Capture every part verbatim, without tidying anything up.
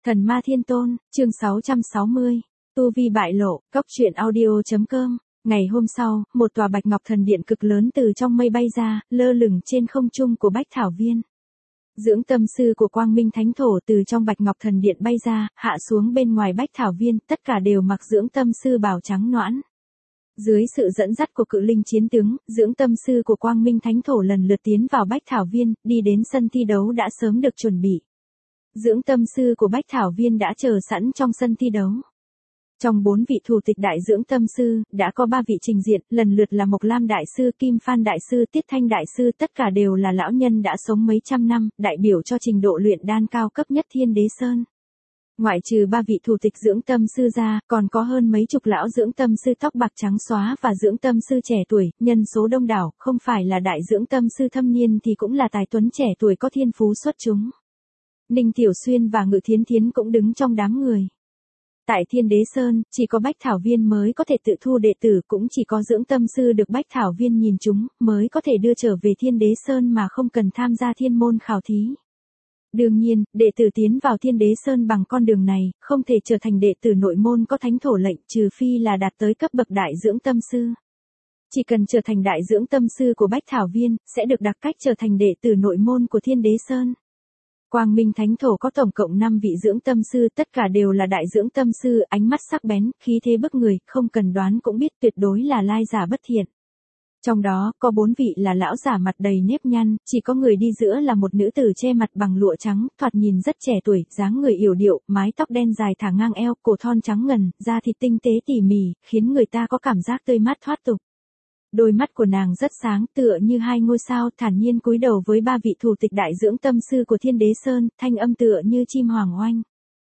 Thần ma thiên tôn, chương sáu trăm sáu mươi, tu vi bại lộ, cóc truyện audio.com. Ngày hôm sau, một tòa bạch ngọc thần điện cực lớn từ trong mây bay ra, lơ lửng trên không trung của Bách Thảo Viên. Dưỡng tâm sư của Quang Minh Thánh Thổ từ trong bạch ngọc thần điện bay ra, hạ xuống bên ngoài Bách Thảo Viên, tất cả đều mặc dưỡng tâm sư bào trắng noãn. Dưới sự dẫn dắt của cự linh chiến tướng, dưỡng tâm sư của Quang Minh Thánh Thổ lần lượt tiến vào Bách Thảo Viên, đi đến sân thi đấu đã sớm được chuẩn bị. Dưỡng tâm sư của Bách Thảo Viên đã chờ sẵn trong sân thi đấu. Trong bốn vị thủ tịch đại dưỡng tâm sư, đã có ba vị trình diện, lần lượt là Mộc Lam Đại Sư, Kim Phan Đại Sư, Tiết Thanh Đại Sư, tất cả đều là lão nhân đã sống mấy trăm năm, đại biểu cho trình độ luyện đan cao cấp nhất Thiên Đế Sơn. Ngoại trừ ba vị thủ tịch dưỡng tâm sư ra, còn có hơn mấy chục lão dưỡng tâm sư tóc bạc trắng xóa và dưỡng tâm sư trẻ tuổi, nhân số đông đảo, không phải là đại dưỡng tâm sư thâm niên thì cũng là tài tuấn trẻ tuổi có thiên phú xuất chúng. Ninh Tiểu Xuyên và Ngự Thiến Thiến cũng đứng trong đám người. Tại Thiên Đế Sơn, chỉ có Bách Thảo Viên mới có thể tự thu đệ tử, cũng chỉ có dưỡng tâm sư được Bách Thảo Viên nhìn chúng, mới có thể đưa trở về Thiên Đế Sơn mà không cần tham gia thiên môn khảo thí. Đương nhiên, đệ tử tiến vào Thiên Đế Sơn bằng con đường này, không thể trở thành đệ tử nội môn có thánh thổ lệnh, trừ phi là đạt tới cấp bậc đại dưỡng tâm sư. Chỉ cần trở thành đại dưỡng tâm sư của Bách Thảo Viên, sẽ được đặc cách trở thành đệ tử nội môn của Thiên Đế Sơn. Quang Minh Thánh Thổ có tổng cộng năm vị dưỡng tâm sư, tất cả đều là đại dưỡng tâm sư, ánh mắt sắc bén, khí thế bức người, không cần đoán cũng biết tuyệt đối là lai giả bất thiện. Trong đó, có bốn vị là lão giả mặt đầy nếp nhăn, chỉ có người đi giữa là một nữ tử che mặt bằng lụa trắng, thoạt nhìn rất trẻ tuổi, dáng người yểu điệu, mái tóc đen dài thả ngang eo, cổ thon trắng ngần, da thịt tinh tế tỉ mỉ, khiến người ta có cảm giác tươi mát thoát tục. Đôi mắt của nàng rất sáng, tựa như hai ngôi sao, thản nhiên cúi đầu với ba vị thủ tịch đại dưỡng tâm sư của Thiên Đế Sơn, thanh âm tựa như chim hoàng oanh.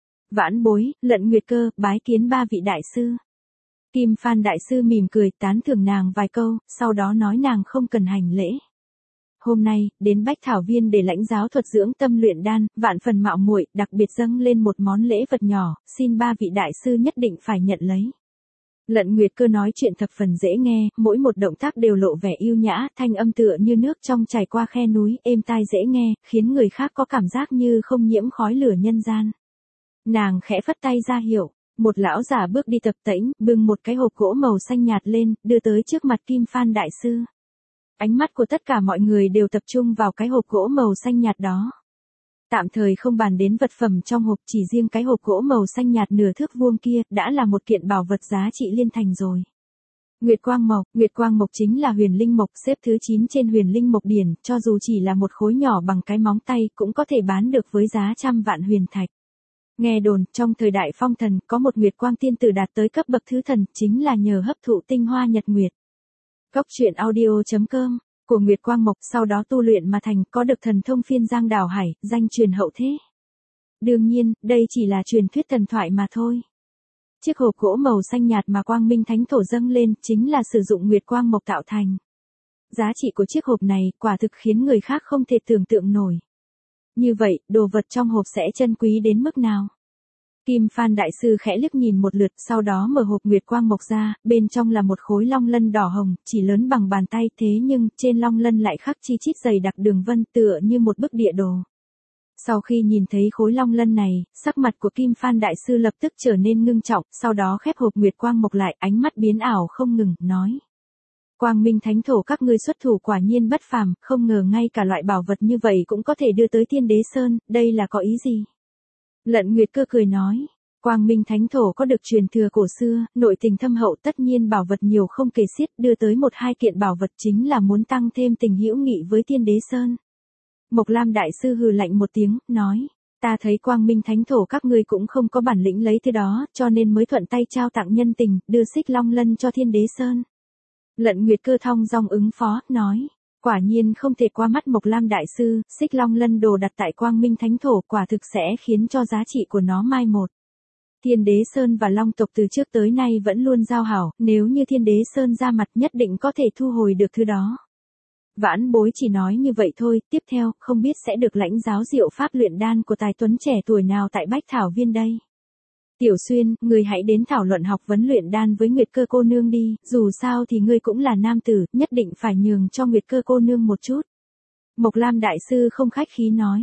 Vãn Bối, Lận Nguyệt Cơ, bái kiến ba vị đại sư. Kim Phan Đại Sư mỉm cười, tán thưởng nàng vài câu, sau đó nói nàng không cần hành lễ. Hôm nay, đến Bách Thảo Viên để lãnh giáo thuật dưỡng tâm luyện đan, vạn phần mạo muội, đặc biệt dâng lên một món lễ vật nhỏ, xin ba vị đại sư nhất định phải nhận lấy. Lận Nguyệt Cơ nói chuyện thập phần dễ nghe, mỗi một động tác đều lộ vẻ yêu nhã, thanh âm tựa như nước trong chảy qua khe núi, êm tai dễ nghe, khiến người khác có cảm giác như không nhiễm khói lửa nhân gian. Nàng khẽ phất tay ra hiệu, một lão giả bước đi tập tễnh, bưng một cái hộp gỗ màu xanh nhạt lên, đưa tới trước mặt Kim Phan Đại Sư. Ánh mắt của tất cả mọi người đều tập trung vào cái hộp gỗ màu xanh nhạt đó. Tạm thời không bàn đến vật phẩm trong hộp, chỉ riêng cái hộp gỗ màu xanh nhạt nửa thước vuông kia, đã là một kiện bảo vật giá trị liên thành rồi. Nguyệt Quang Mộc, Nguyệt Quang Mộc chính là huyền linh mộc, xếp thứ chín trên huyền linh mộc điển, cho dù chỉ là một khối nhỏ bằng cái móng tay, cũng có thể bán được với giá trăm vạn huyền thạch. Nghe đồn, trong thời đại phong thần, có một Nguyệt Quang tiên tử đạt tới cấp bậc thứ thần, chính là nhờ hấp thụ tinh hoa nhật nguyệt. Cóc truyện audio.com của Nguyệt Quang Mộc sau đó tu luyện mà thành, có được thần thông phiên giang đảo hải, danh truyền hậu thế. Đương nhiên, đây chỉ là truyền thuyết thần thoại mà thôi. Chiếc hộp gỗ màu xanh nhạt mà Quang Minh Thánh Thổ dâng lên, chính là sử dụng Nguyệt Quang Mộc tạo thành. Giá trị của chiếc hộp này, quả thực khiến người khác không thể tưởng tượng nổi. Như vậy, đồ vật trong hộp sẽ chân quý đến mức nào? Kim Phan Đại Sư khẽ liếc nhìn một lượt, sau đó mở hộp Nguyệt Quang Mộc ra, bên trong là một khối long lân đỏ hồng, chỉ lớn bằng bàn tay, thế nhưng, trên long lân lại khắc chi chít dày đặc đường vân, tựa như một bức địa đồ. Sau khi nhìn thấy khối long lân này, sắc mặt của Kim Phan Đại Sư lập tức trở nên ngưng trọng, sau đó khép hộp Nguyệt Quang Mộc lại, ánh mắt biến ảo không ngừng, nói. Quang Minh Thánh Thổ các ngươi xuất thủ quả nhiên bất phàm, không ngờ ngay cả loại bảo vật như vậy cũng có thể đưa tới Thiên Đế Sơn, đây là có ý gì? Lận Nguyệt Cơ cười nói, Quang Minh Thánh Thổ có được truyền thừa cổ xưa, nội tình thâm hậu, tất nhiên bảo vật nhiều không kể xiết, đưa tới một hai kiện bảo vật chính là muốn tăng thêm tình hữu nghị với Thiên Đế Sơn. Mộc Lam Đại Sư hừ lạnh một tiếng, nói, ta thấy Quang Minh Thánh Thổ các ngươi cũng không có bản lĩnh lấy thứ đó, cho nên mới thuận tay trao tặng nhân tình, đưa xích long lân cho Thiên Đế Sơn. Lận Nguyệt Cơ thong dong ứng phó, nói, quả nhiên không thể qua mắt Mộc Lam Đại Sư, xích long lân đồ đặt tại Quang Minh Thánh Thổ quả thực sẽ khiến cho giá trị của nó mai một. Thiên Đế Sơn và Long tộc từ trước tới nay vẫn luôn giao hảo, nếu như Thiên Đế Sơn ra mặt nhất định có thể thu hồi được thứ đó. Vãn Bối chỉ nói như vậy thôi, tiếp theo, không biết sẽ được lãnh giáo diệu pháp luyện đan của tài tuấn trẻ tuổi nào tại Bách Thảo Viên đây. Tiểu Xuyên, người hãy đến thảo luận học vấn luyện đan với Nguyệt Cơ cô nương đi, dù sao thì ngươi cũng là nam tử, nhất định phải nhường cho Nguyệt Cơ cô nương một chút. Mộc Lam Đại Sư không khách khí nói,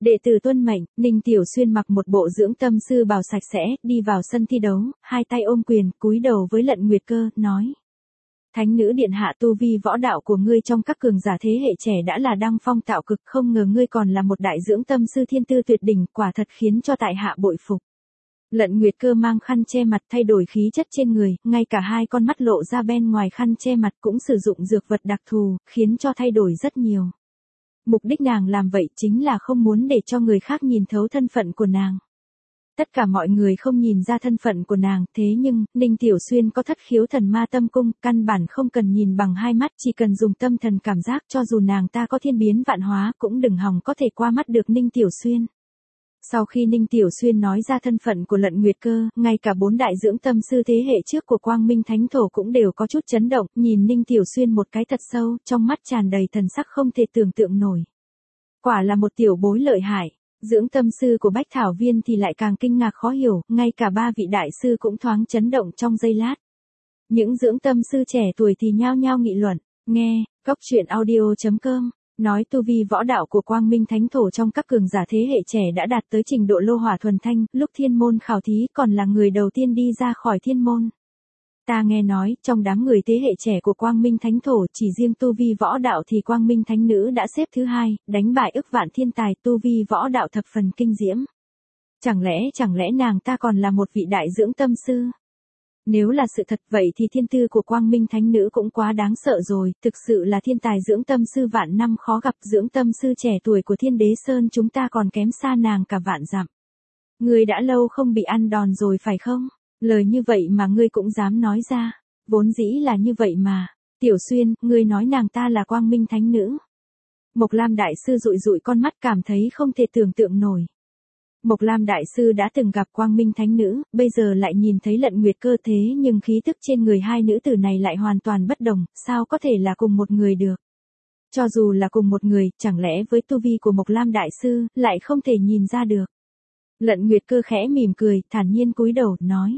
Đệ tử tuân mệnh, Ninh Tiểu Xuyên mặc một bộ dưỡng tâm sư bào sạch sẽ, đi vào sân thi đấu, hai tay ôm quyền, cúi đầu với Lận Nguyệt Cơ, nói. Thánh nữ điện hạ, tu vi võ đạo của ngươi trong các cường giả thế hệ trẻ đã là đăng phong tạo cực, không ngờ ngươi còn là một đại dưỡng tâm sư thiên tư tuyệt đỉnh, quả thật khiến cho tại hạ bội phục. Lận Nguyệt Cơ mang khăn che mặt thay đổi khí chất trên người, ngay cả hai con mắt lộ ra bên ngoài khăn che mặt cũng sử dụng dược vật đặc thù, khiến cho thay đổi rất nhiều. Mục đích nàng làm vậy chính là không muốn để cho người khác nhìn thấu thân phận của nàng. Tất cả mọi người không nhìn ra thân phận của nàng, thế nhưng, Ninh Tiểu Xuyên có thất khiếu thần ma tâm cung, căn bản không cần nhìn bằng hai mắt, chỉ cần dùng tâm thần cảm giác, cho dù nàng ta có thiên biến vạn hóa cũng đừng hòng có thể qua mắt được Ninh Tiểu Xuyên. Sau khi Ninh Tiểu Xuyên nói ra thân phận của Lận Nguyệt Cơ, ngay cả bốn đại dưỡng tâm sư thế hệ trước của Quang Minh Thánh Thổ cũng đều có chút chấn động, nhìn Ninh Tiểu Xuyên một cái thật sâu, trong mắt tràn đầy thần sắc không thể tưởng tượng nổi. Quả là một tiểu bối lợi hại. Dưỡng tâm sư của Bách Thảo Viên thì lại càng kinh ngạc khó hiểu, ngay cả ba vị đại sư cũng thoáng chấn động trong giây lát. Những dưỡng tâm sư trẻ tuổi thì nhao nhao nghị luận, nghe, cốc truyện audio chấm com, nói tu vi võ đạo của Quang Minh Thánh Thổ trong các cường giả thế hệ trẻ đã đạt tới trình độ lô hỏa thuần thanh, lúc thiên môn khảo thí còn là người đầu tiên đi ra khỏi thiên môn. Ta nghe nói, trong đám người thế hệ trẻ của Quang Minh Thánh Thổ chỉ riêng tu vi võ đạo thì Quang Minh Thánh Nữ đã xếp thứ hai, đánh bại ức vạn thiên tài, tu vi võ đạo thập phần kinh diễm. Chẳng lẽ, chẳng lẽ nàng ta còn là một vị đại dưỡng tâm sư? Nếu là sự thật vậy thì thiên tư của Quang Minh Thánh Nữ cũng quá đáng sợ rồi, thực sự là thiên tài dưỡng tâm sư vạn năm khó gặp, dưỡng tâm sư trẻ tuổi của Thiên Đế Sơn chúng ta còn kém xa nàng cả vạn dặm. Người đã lâu không bị ăn đòn rồi phải không? Lời như vậy mà ngươi cũng dám nói ra, vốn dĩ là như vậy mà. Tiểu Xuyên, ngươi nói nàng ta là Quang Minh Thánh Nữ. Mộc Lam Đại Sư dụi dụi con mắt cảm thấy không thể tưởng tượng nổi. Mộc Lam Đại Sư đã từng gặp Quang Minh Thánh Nữ, bây giờ lại nhìn thấy Lận Nguyệt Cơ thế nhưng khí tức trên người hai nữ tử này lại hoàn toàn bất đồng, sao có thể là cùng một người được. Cho dù là cùng một người, chẳng lẽ với tu vi của Mộc Lam Đại Sư, lại không thể nhìn ra được. Lận Nguyệt Cơ khẽ mỉm cười, thản nhiên cúi đầu, nói.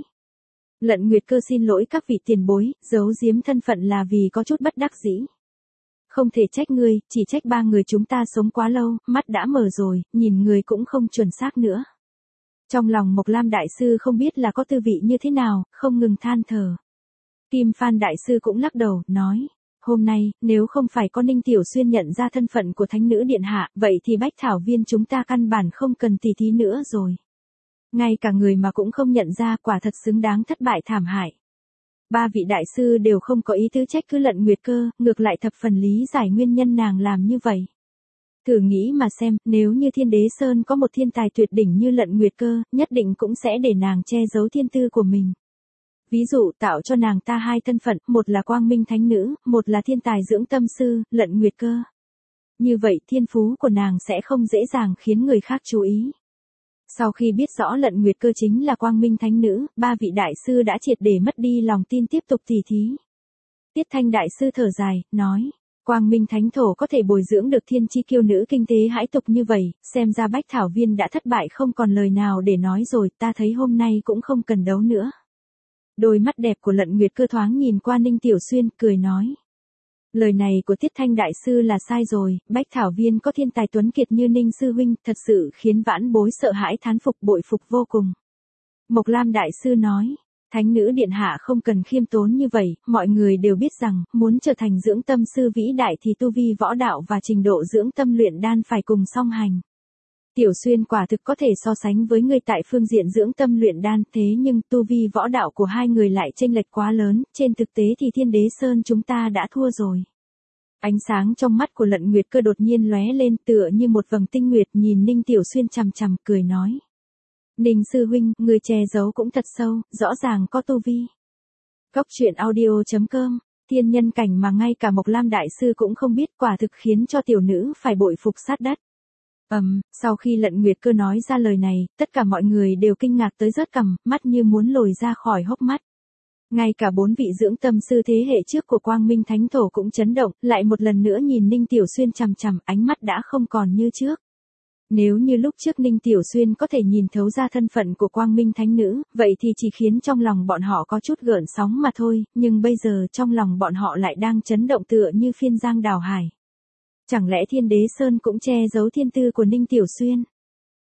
Lận Nguyệt Cơ xin lỗi các vị tiền bối, giấu giếm thân phận là vì có chút bất đắc dĩ. Không thể trách ngươi, chỉ trách ba người chúng ta sống quá lâu, mắt đã mở rồi, nhìn người cũng không chuẩn xác nữa. Trong lòng Mộc Lam Đại Sư không biết là có tư vị như thế nào, không ngừng than thở. Kim Phan Đại Sư cũng lắc đầu, nói. Hôm nay, nếu không phải có Ninh Tiểu Xuyên nhận ra thân phận của Thánh Nữ Điện Hạ, vậy thì Bách Thảo Viên chúng ta căn bản không cần tỉ thí nữa rồi. Ngay cả người mà cũng không nhận ra, quả thật xứng đáng thất bại thảm hại. Ba vị đại sư đều không có ý tứ trách cứ Lận Nguyệt Cơ, ngược lại thập phần lý giải nguyên nhân nàng làm như vậy. Thử nghĩ mà xem, nếu như Thiên Đế Sơn có một thiên tài tuyệt đỉnh như Lận Nguyệt Cơ, nhất định cũng sẽ để nàng che giấu thiên tư của mình. Ví dụ tạo cho nàng ta hai thân phận, một là Quang Minh Thánh Nữ, một là thiên tài dưỡng tâm sư, Lận Nguyệt Cơ. Như vậy thiên phú của nàng sẽ không dễ dàng khiến người khác chú ý. Sau khi biết rõ Lận Nguyệt Cơ chính là Quang Minh Thánh Nữ, ba vị đại sư đã triệt để mất đi lòng tin tiếp tục tỉ thí. Tiết Thanh Đại Sư thở dài, nói, Quang Minh Thánh Thổ có thể bồi dưỡng được thiên chi kiêu nữ kinh tế hãi tục như vậy, xem ra Bách Thảo Viên đã thất bại không còn lời nào để nói rồi, ta thấy hôm nay cũng không cần đấu nữa. Đôi mắt đẹp của Lận Nguyệt Cơ thoáng nhìn qua Ninh Tiểu Xuyên, cười nói. Lời này của Tiết Thanh Đại Sư là sai rồi, Bách Thảo Viên có thiên tài tuấn kiệt như Ninh Sư Huynh, thật sự khiến vãn bối sợ hãi thán phục bội phục vô cùng. Mộc Lam Đại Sư nói, Thánh Nữ Điện Hạ không cần khiêm tốn như vậy, mọi người đều biết rằng, muốn trở thành dưỡng tâm sư vĩ đại thì tu vi võ đạo và trình độ dưỡng tâm luyện đan phải cùng song hành. Tiểu Xuyên quả thực có thể so sánh với người tại phương diện dưỡng tâm luyện đan, thế nhưng tu vi võ đạo của hai người lại chênh lệch quá lớn, trên thực tế thì Thiên Đế Sơn chúng ta đã thua rồi. Ánh sáng trong mắt của Lận Nguyệt Cơ đột nhiên lóe lên tựa như một vầng tinh nguyệt nhìn Ninh Tiểu Xuyên chằm chằm cười nói. Ninh Sư Huynh, người che giấu cũng thật sâu, rõ ràng có tu vi. Cốc truyện audio chấm com, thiên nhân cảnh mà ngay cả Mộc Lam Đại Sư cũng không biết quả thực khiến cho tiểu nữ phải bội phục sát đất. Ầm, um, sau khi Lận Nguyệt Cơ nói ra lời này, tất cả mọi người đều kinh ngạc tới rớt cằm, mắt như muốn lồi ra khỏi hốc mắt. Ngay cả bốn vị dưỡng tâm sư thế hệ trước của Quang Minh Thánh Thổ cũng chấn động, lại một lần nữa nhìn Ninh Tiểu Xuyên chằm chằm, ánh mắt đã không còn như trước. Nếu như lúc trước Ninh Tiểu Xuyên có thể nhìn thấu ra thân phận của Quang Minh Thánh Nữ, vậy thì chỉ khiến trong lòng bọn họ có chút gợn sóng mà thôi, nhưng bây giờ trong lòng bọn họ lại đang chấn động tựa như phiên giang đào hải. Chẳng lẽ Thiên Đế Sơn cũng che giấu thiên tư của Ninh Tiểu Xuyên?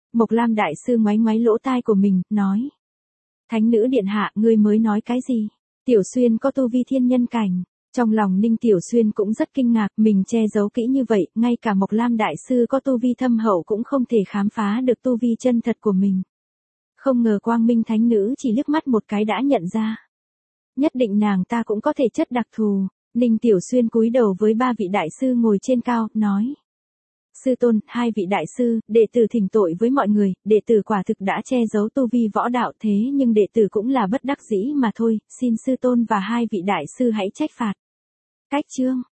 Mộc Lam đại sư ngoáy ngoáy lỗ tai của mình, nói. Thánh nữ điện hạ, ngươi mới nói cái gì? Tiểu Xuyên có tu vi thiên nhân cảnh. Trong lòng Ninh Tiểu Xuyên cũng rất kinh ngạc, mình che giấu kỹ như vậy, ngay cả Mộc Lam đại sư có tu vi thâm hậu cũng không thể khám phá được tu vi chân thật của mình. Không ngờ Quang Minh thánh nữ chỉ liếc mắt một cái đã nhận ra. Nhất định nàng ta cũng có thể chất đặc thù. Ninh Tiểu Xuyên cúi đầu với ba vị đại sư ngồi trên cao, nói. Sư tôn, hai vị đại sư, đệ tử thỉnh tội với mọi người, đệ tử quả thực đã che giấu tu vi võ đạo thế nhưng đệ tử cũng là bất đắc dĩ mà thôi, xin sư tôn và hai vị đại sư hãy trách phạt. Cách chương